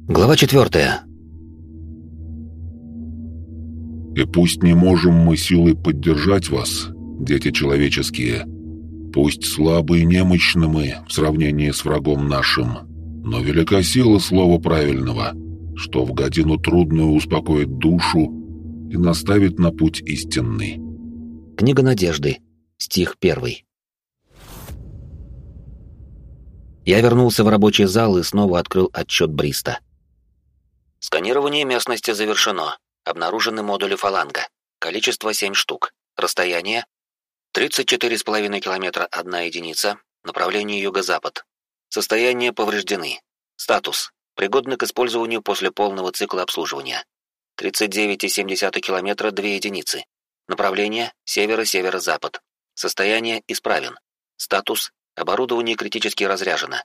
Глава 4. «И пусть не можем мы силой поддержать вас, дети человеческие, пусть слабы и немощны мы в сравнении с врагом нашим, но велика сила слова правильного, что в годину трудную успокоит душу и наставит на путь истинный». Книга Надежды. Стих 1. Я вернулся в рабочий зал и снова открыл отчет Бриста. Сканирование местности завершено. Обнаружены модули фаланга. Количество 7 штук. Расстояние 34,5 километра 1 единица. Направление юго-запад. Состояние повреждены. Статус. Пригодны к использованию после полного цикла обслуживания. 39,7 километра 2 единицы. Направление северо-северо-запад. Состояние исправен. Статус. Оборудование критически разряжено.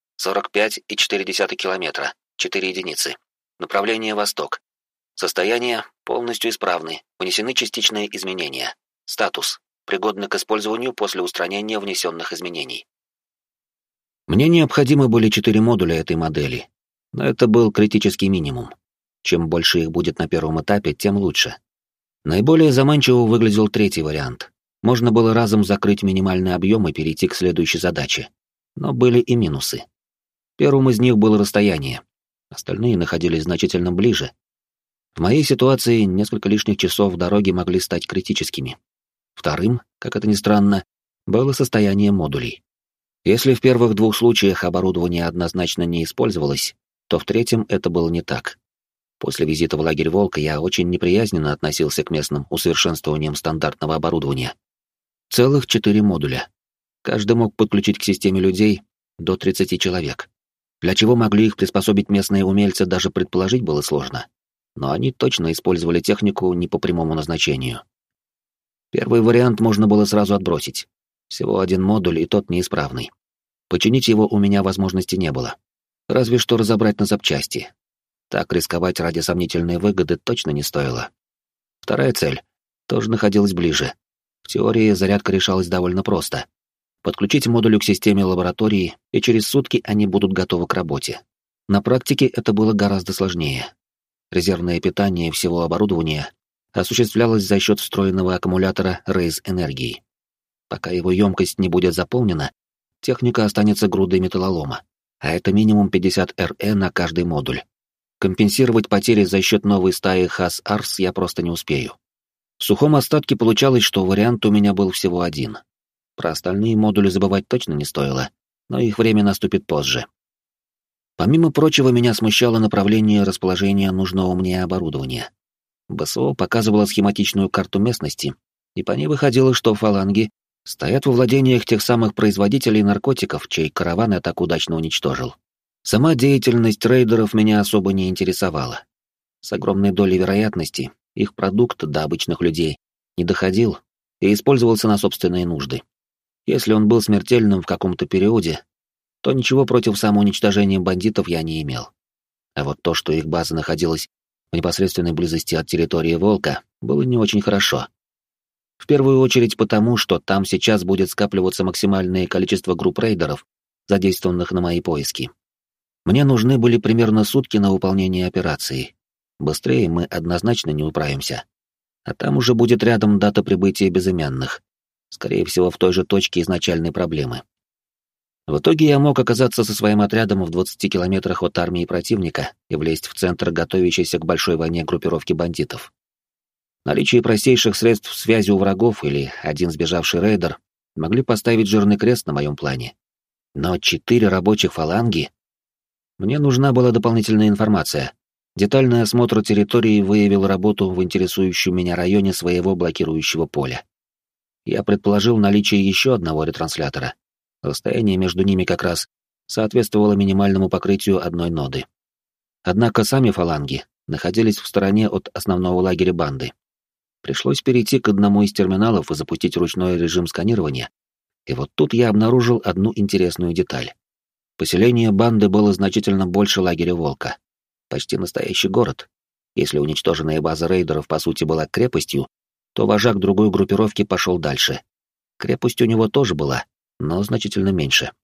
45,4 километра 4 единицы. Направление восток. Состояние полностью исправны. Внесены частичные изменения. Статус. Пригодны к использованию после устранения внесенных изменений. Мне необходимы были 4 модуля этой модели, но это был критический минимум. Чем больше их будет на первом этапе, тем лучше. Наиболее заманчиво выглядел третий вариант. Можно было разом закрыть минимальный объем и перейти к следующей задаче. Но были и минусы. Первым из них было расстояние. Остальные находились значительно ближе. В моей ситуации несколько лишних часов в дороге могли стать критическими. Вторым, как это ни странно, было состояние модулей. Если в первых 2 случаях оборудование однозначно не использовалось, то в третьем это было не так. После визита в лагерь Волка я очень неприязненно относился к местным усовершенствованиям стандартного оборудования. Целых 4 модуля. Каждый мог подключить к системе людей до 30 человек. Для чего могли их приспособить местные умельцы, даже предположить было сложно. Но они точно использовали технику не по прямому назначению. Первый вариант можно было сразу отбросить. Всего 1 модуль, и тот неисправный. Починить его у меня возможности не было. Разве что разобрать на запчасти. Так рисковать ради сомнительной выгоды точно не стоило. Вторая цель тоже находилась ближе. В теории зарядка решалась довольно просто. Подключить модулю к системе лаборатории, и через сутки они будут готовы к работе. На практике это было гораздо сложнее. Резервное питание всего оборудования осуществлялось за счет встроенного аккумулятора Raze энергии. Пока его емкость не будет заполнена, техника останется грудой металлолома, а это минимум 50 РЭ на каждый модуль. Компенсировать потери за счет новой стаи Хас-Арс я просто не успею. В сухом остатке получалось, что вариант у меня был всего 1. Про остальные модули забывать точно не стоило, но их время наступит позже. Помимо прочего, меня смущало направление расположения нужного мне оборудования. БСО показывало схематичную карту местности, и по ней выходило, что фаланги стоят во владениях тех самых производителей наркотиков, чей караван я так удачно уничтожил. Сама деятельность рейдеров меня особо не интересовала. С огромной долей вероятности их продукт до обычных людей не доходил и использовался на собственные нужды. Если он был смертельным в каком-то периоде, то ничего против самоуничтожения бандитов я не имел. А вот то, что их база находилась в непосредственной близости от территории Волка, было не очень хорошо. В первую очередь потому, что там сейчас будет скапливаться максимальное количество групп рейдеров, задействованных на мои поиски. Мне нужны были примерно сутки на выполнение операции. Быстрее мы однозначно не управимся. А там уже будет рядом дата прибытия безымянных. Скорее всего, в той же точке изначальной проблемы. В итоге я мог оказаться со своим отрядом в 20 километрах от армии противника и влезть в центр готовящейся к большой войне группировки бандитов. Наличие простейших средств связи у врагов или один сбежавший рейдер могли поставить жирный крест на моем плане. Но 4 рабочих фаланги? Мне нужна была дополнительная информация. Детальный осмотр территории выявил работу в интересующем меня районе своего блокирующего поля. Я предположил наличие еще одного ретранслятора. Расстояние между ними как раз соответствовало минимальному покрытию одной ноды. Однако сами фаланги находились в стороне от основного лагеря банды. Пришлось перейти к одному из терминалов и запустить ручной режим сканирования. И вот тут я обнаружил одну интересную деталь. Поселение банды было значительно больше лагеря Волка. Почти настоящий город. Если уничтоженная база рейдеров по сути была крепостью, то вожак другой группировки пошел дальше. Крепость у него тоже была, но значительно меньше.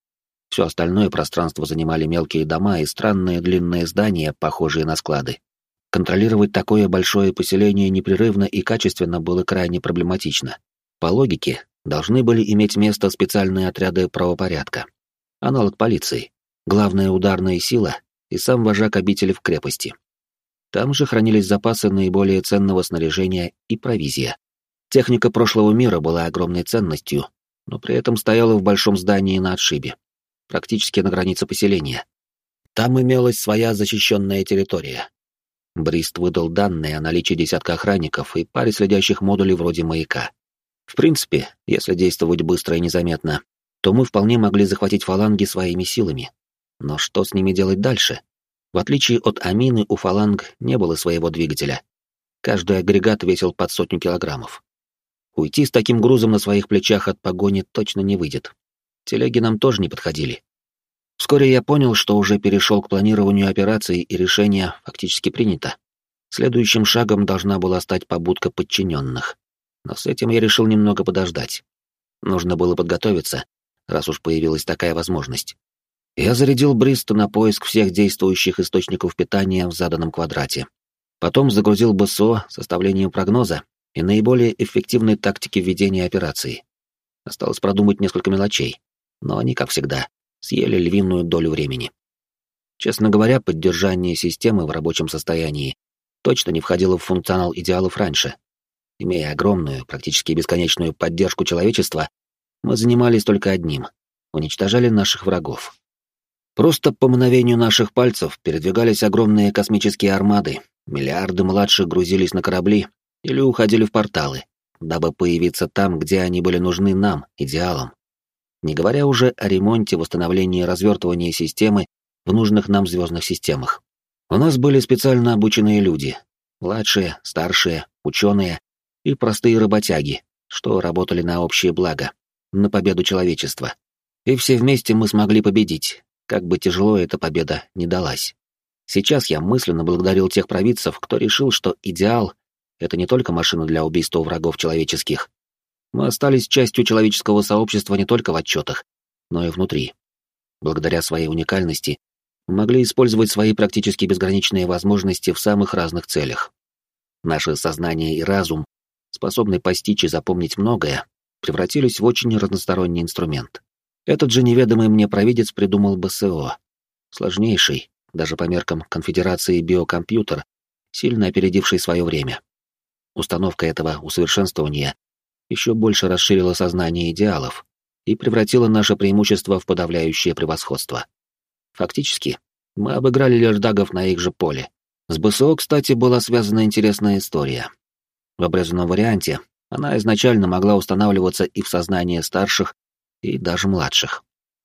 Все остальное пространство занимали мелкие дома и странные длинные здания, похожие на склады. Контролировать такое большое поселение непрерывно и качественно было крайне проблематично. По логике, должны были иметь место специальные отряды правопорядка. Аналог полиции, главная ударная сила и сам вожак обители в крепости. Там же хранились запасы наиболее ценного снаряжения и провизия. Техника прошлого мира была огромной ценностью, но при этом стояла в большом здании на отшибе, практически на границе поселения. Там имелась своя защищенная территория. Брист выдал данные о наличии десятка охранников и паре следящих модулей вроде маяка. В принципе, если действовать быстро и незаметно, то мы вполне могли захватить фаланги своими силами. Но что с ними делать дальше? В отличие от Амины, у фаланг не было своего двигателя. Каждый агрегат весил под 100 килограммов. Уйти с таким грузом на своих плечах от погони точно не выйдет. Телеги нам тоже не подходили. Вскоре я понял, что уже перешел к планированию операции, и решение фактически принято. Следующим шагом должна была стать побудка подчиненных. Но с этим я решил немного подождать. Нужно было подготовиться, раз уж появилась такая возможность. Я зарядил Бриста на поиск всех действующих источников питания в заданном квадрате. Потом загрузил БСО составлением прогноза и наиболее эффективной тактики ведения операции. Осталось продумать несколько мелочей, но они, как всегда, съели львиную долю времени. Честно говоря, поддержание системы в рабочем состоянии точно не входило в функционал идеалов раньше. Имея огромную, практически бесконечную поддержку человечества, мы занимались только одним — уничтожали наших врагов. Просто по мгновению наших пальцев передвигались огромные космические армады, миллиарды младших грузились на корабли или уходили в порталы, дабы появиться там, где они были нужны нам, идеалам. Не говоря уже о ремонте, восстановлении и развертывании системы в нужных нам звездных системах. У нас были специально обученные люди, младшие, старшие, ученые и простые работяги, что работали на общее благо, на победу человечества. И все вместе мы смогли победить, как бы тяжело эта победа ни далась. Сейчас я мысленно благодарил тех провидцев, кто решил, что идеал — это не только машина для убийства врагов человеческих. Мы остались частью человеческого сообщества не только в отчетах, но и внутри. Благодаря своей уникальности мы могли использовать свои практически безграничные возможности в самых разных целях. Наше сознание и разум, способный постичь и запомнить многое, превратились в очень разносторонний инструмент. Этот же неведомый мне провидец придумал БСО. Сложнейший, даже по меркам конфедерации биокомпьютер, сильно опередивший свое время. Установка этого усовершенствования еще больше расширила сознание идеалов и превратила наше преимущество в подавляющее превосходство. Фактически, мы обыграли лердагов на их же поле. С БСО, кстати, была связана интересная история. В обрезанном варианте она изначально могла устанавливаться и в сознание старших, и даже младших.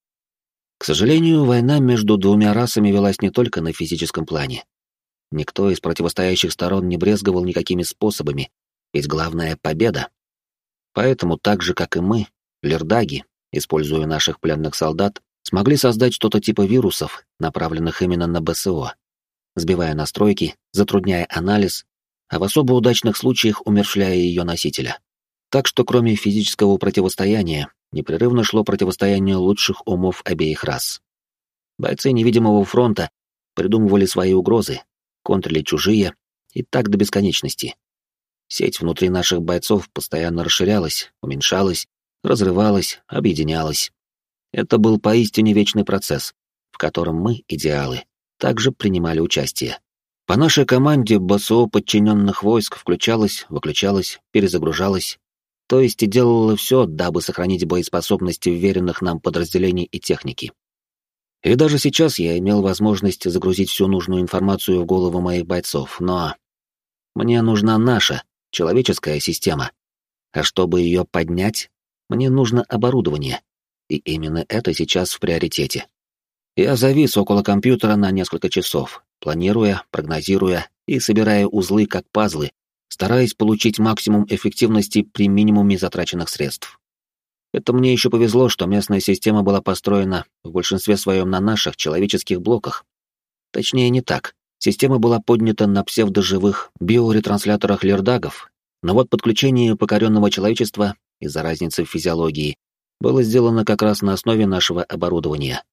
К сожалению, война между двумя расами велась не только на физическом плане. Никто из противостоящих сторон не брезговал никакими способами, ведь главное — победа. Поэтому, так же, как и мы, лердаги, используя наших пленных солдат, смогли создать что-то типа вирусов, направленных именно на БСО, сбивая настройки, затрудняя анализ, а в особо удачных случаях умерщвляя ее носителя. Так что кроме физического противостояния, непрерывно шло противостояние лучших умов обеих рас. Бойцы невидимого фронта придумывали свои угрозы, контрили чужие, и так до бесконечности. Сеть внутри наших бойцов постоянно расширялась, уменьшалась, разрывалась, объединялась. Это был поистине вечный процесс, в котором мы, идеалы, также принимали участие. По нашей команде БСО подчиненных войск включалось, выключалось, перезагружалось, то есть и делала все, дабы сохранить боеспособность вверенных нам подразделений и техники. И даже сейчас я имел возможность загрузить всю нужную информацию в голову моих бойцов, но мне нужна наша, человеческая система. А чтобы ее поднять, мне нужно оборудование, и именно это сейчас в приоритете. Я завис около компьютера на несколько часов, планируя, прогнозируя и собирая узлы как пазлы, стараясь получить максимум эффективности при минимуме затраченных средств. Это мне еще повезло, что местная система была построена в большинстве своем на наших человеческих блоках. Точнее, не так. Система была поднята на псевдоживых биоретрансляторах лердагов, но вот подключение покоренного человечества из-за разницы в физиологии было сделано как раз на основе нашего оборудования,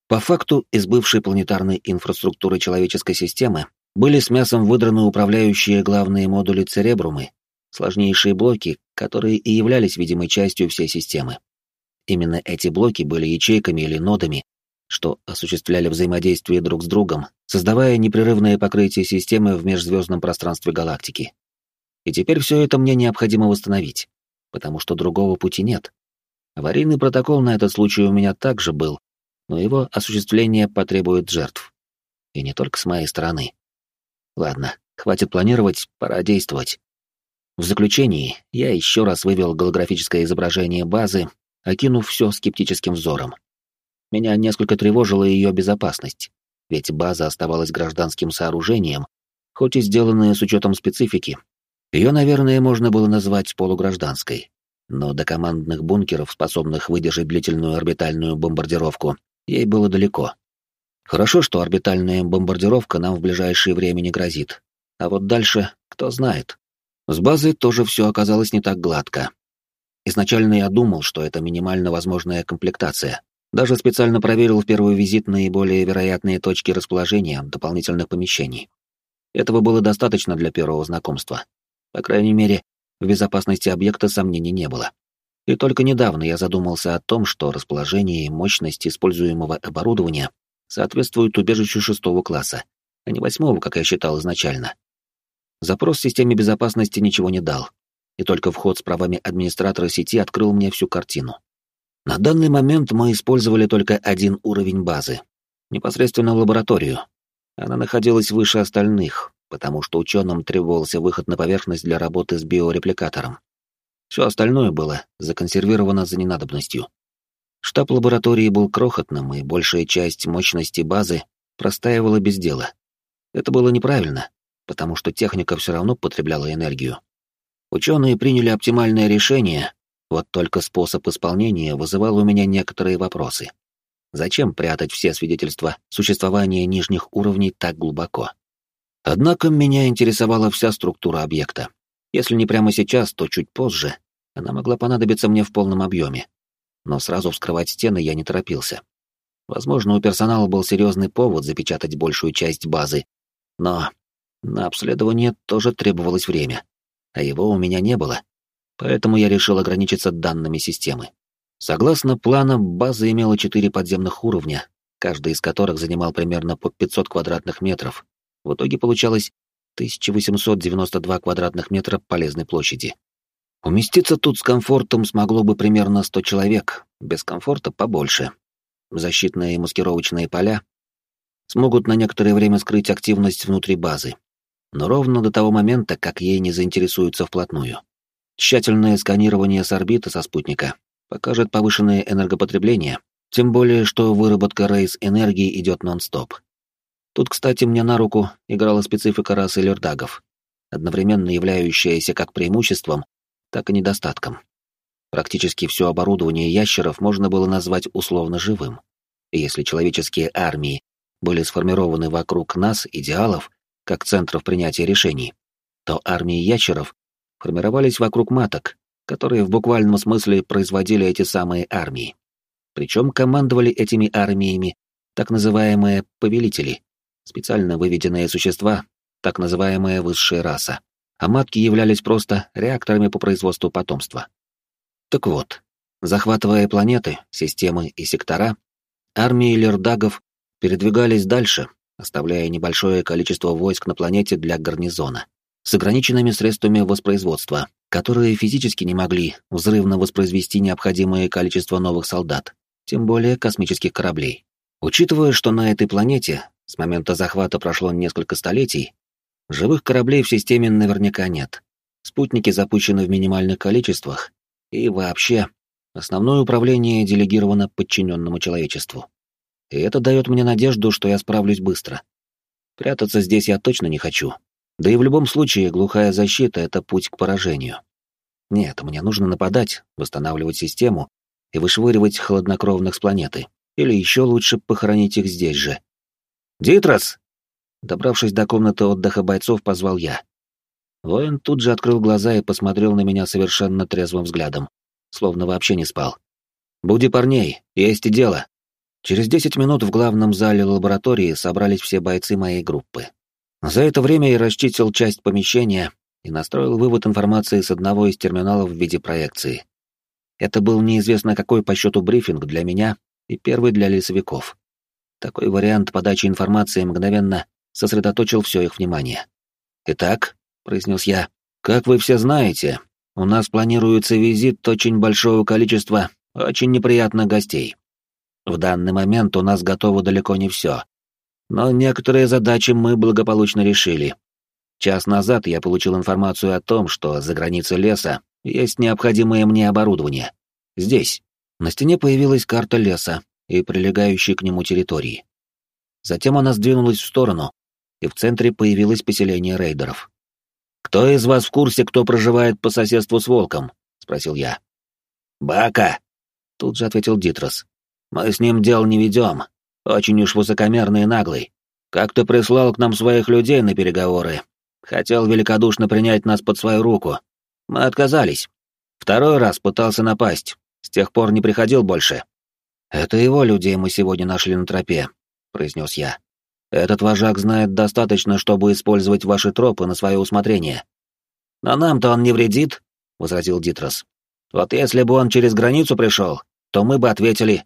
По факту, из бывшей планетарной инфраструктуры человеческой системы были с мясом выдраны управляющие главные модули Церебрумы, сложнейшие блоки, которые и являлись видимой частью всей системы. Именно эти блоки были ячейками или нодами, что осуществляли взаимодействие друг с другом, создавая непрерывное покрытие системы в межзвездном пространстве галактики. И теперь все это мне необходимо восстановить, потому что другого пути нет. Аварийный протокол на этот случай у меня также был, но его осуществление потребует жертв. И не только с моей стороны. Ладно, хватит планировать, пора действовать. В заключении я еще раз вывел голографическое изображение базы, окинув все скептическим взором. Меня несколько тревожила ее безопасность, ведь база оставалась гражданским сооружением, хоть и сделанная с учетом специфики. Ее, наверное, можно было назвать полугражданской, но до командных бункеров, способных выдержать длительную орбитальную бомбардировку, ей было далеко. Хорошо, что орбитальная бомбардировка нам в ближайшее время не грозит, а вот дальше, кто знает. С базой тоже все оказалось не так гладко. Изначально я думал, что это минимально возможная комплектация. Даже специально проверил в первый визит наиболее вероятные точки расположения дополнительных помещений. Этого было достаточно для первого знакомства. По крайней мере, в безопасности объекта сомнений не было. И только недавно я задумался о том, что расположение и мощность используемого оборудования соответствуют убежищу 6-го класса, а не 8-го, как я считал изначально. Запрос в системе безопасности ничего не дал, и только вход с правами администратора сети открыл мне всю картину. На данный момент мы использовали только один уровень базы, непосредственно лабораторию. Она находилась выше остальных, потому что ученым требовался выход на поверхность для работы с биорепликатором. Все остальное было законсервировано за ненадобностью. Штаб лаборатории был крохотным, и большая часть мощности базы простаивала без дела. Это было неправильно, потому что техника все равно потребляла энергию. Ученые приняли оптимальное решение, вот только способ исполнения вызывал у меня некоторые вопросы. Зачем прятать все свидетельства существования нижних уровней так глубоко? Однако меня интересовала вся структура объекта. Если не прямо сейчас, то чуть позже она могла понадобиться мне в полном объеме. Но сразу вскрывать стены я не торопился. Возможно, у персонала был серьезный повод запечатать большую часть базы, но на обследование тоже требовалось время, а его у меня не было, поэтому я решил ограничиться данными системы. Согласно плану, база имела 4 подземных уровня, каждый из которых занимал примерно по 500 квадратных метров. В итоге получалось 1892 квадратных метра полезной площади. Уместиться тут с комфортом смогло бы примерно 100 человек, без комфорта побольше. Защитные и маскировочные поля смогут на некоторое время скрыть активность внутри базы, но ровно до того момента, как ей не заинтересуются вплотную. Тщательное сканирование с орбиты со спутника покажет повышенное энергопотребление, тем более, что выработка рейс-энергии идет нон-стоп. Тут, кстати, мне на руку играла специфика расы лердагов, одновременно являющаяся как преимуществом, так и недостатком. Практически все оборудование ящеров можно было назвать условно живым. И если человеческие армии были сформированы вокруг нас, идеалов, как центров принятия решений, то армии ящеров формировались вокруг маток, которые в буквальном смысле производили эти самые армии. Причем командовали этими армиями так называемые повелители, специально выведенные существа, так называемая высшая раса, а матки являлись просто реакторами по производству потомства. Так вот, захватывая планеты, системы и сектора, армии лердагов передвигались дальше, оставляя небольшое количество войск на планете для гарнизона, с ограниченными средствами воспроизводства, которые физически не могли взрывно воспроизвести необходимое количество новых солдат, тем более космических кораблей. Учитывая, что на этой планете с момента захвата прошло несколько столетий, живых кораблей в системе наверняка нет. Спутники запущены в минимальных количествах, и вообще, основное управление делегировано подчиненному человечеству. И это дает мне надежду, что я справлюсь быстро. Прятаться здесь я точно не хочу. Да и в любом случае глухая защита — это путь к поражению. Нет, мне нужно нападать, восстанавливать систему и вышвыривать хладнокровных с планеты. Или еще лучше похоронить их здесь же. «Дитрос!» Добравшись до комнаты отдыха бойцов, позвал я. Воин тут же открыл глаза и посмотрел на меня совершенно трезвым взглядом, словно вообще не спал. «Буди парней, есть и дело». Через 10 минут в главном зале лаборатории собрались все бойцы моей группы. За это время я расчистил часть помещения и настроил вывод информации с одного из терминалов в виде проекции. Это был неизвестно какой по счету брифинг для меня и первый для лесовиков. Такой вариант подачи информации мгновенно сосредоточил все их внимание. «Итак», — произнес я, — «как вы все знаете, у нас планируется визит очень большого количества очень неприятных гостей. В данный момент у нас готово далеко не все, но некоторые задачи мы благополучно решили. Час назад я получил информацию о том, что за границей леса есть необходимое мне оборудование. Здесь». На стене появилась карта леса и прилегающей к нему территории. Затем она сдвинулась в сторону, и в центре появилось поселение рейдеров. «Кто из вас в курсе, кто проживает по соседству с волком?» — спросил я. «Бака!» — тут же ответил Дитрос. «Мы с ним дел не ведем. Очень уж высокомерный и наглый. Как-то прислал к нам своих людей на переговоры. Хотел великодушно принять нас под свою руку. Мы отказались. Второй раз пытался напасть. С тех пор не приходил больше». «Это его людей мы сегодня нашли на тропе», — произнес я. «Этот вожак знает достаточно, чтобы использовать ваши тропы на свое усмотрение». «Но нам-то он не вредит», — возразил Дитрос. «Вот если бы он через границу пришел, то мы бы ответили».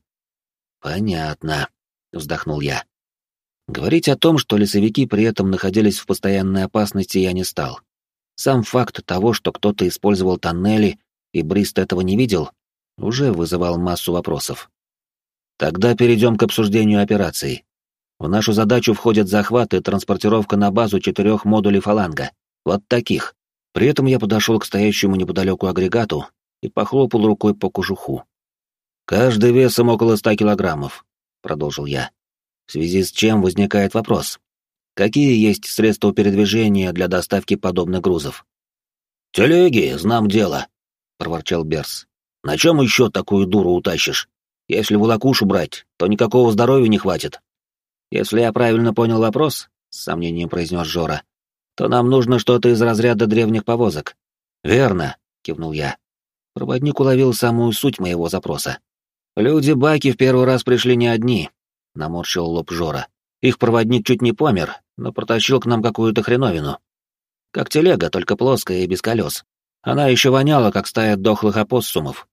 «Понятно», — вздохнул я. Говорить о том, что лесовики при этом находились в постоянной опасности, я не стал. Сам факт того, что кто-то использовал тоннели, и Брист этого не видел, уже вызывал массу вопросов. Тогда перейдем к обсуждению операции. В нашу задачу входят захват и транспортировка на базу 4 модулей фаланга. Вот таких. При этом я подошел к стоящему неподалеку агрегату и похлопал рукой по кожуху. «Каждый весом около 100 килограммов», — продолжил я. В связи с чем возникает вопрос. Какие есть средства передвижения для доставки подобных грузов? «Телеги, знам дело», — проворчал Берс. «На чем еще такую дуру утащишь? Если волокушу брать, то никакого здоровья не хватит». «Если я правильно понял вопрос», — с сомнением произнес Жора, «то нам нужно что-то из разряда древних повозок». «Верно», — кивнул я. Проводник уловил самую суть моего запроса. «Люди-баки в первый раз пришли не одни», — наморщил лоб Жора. «Их проводник чуть не помер, но протащил к нам какую-то хреновину. Как телега, только плоская и без колес. Она еще воняла, как стая дохлых опоссумов».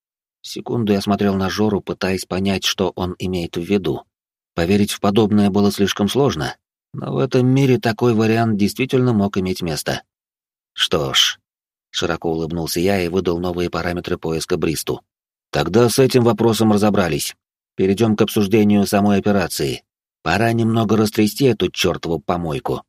Секунду я смотрел на Жору, пытаясь понять, что он имеет в виду. Поверить в подобное было слишком сложно, но в этом мире такой вариант действительно мог иметь место. «Что ж», — широко улыбнулся я и выдал новые параметры поиска Бристу. «Тогда с этим вопросом разобрались. Перейдем к обсуждению самой операции. Пора немного растрясти эту чертову помойку».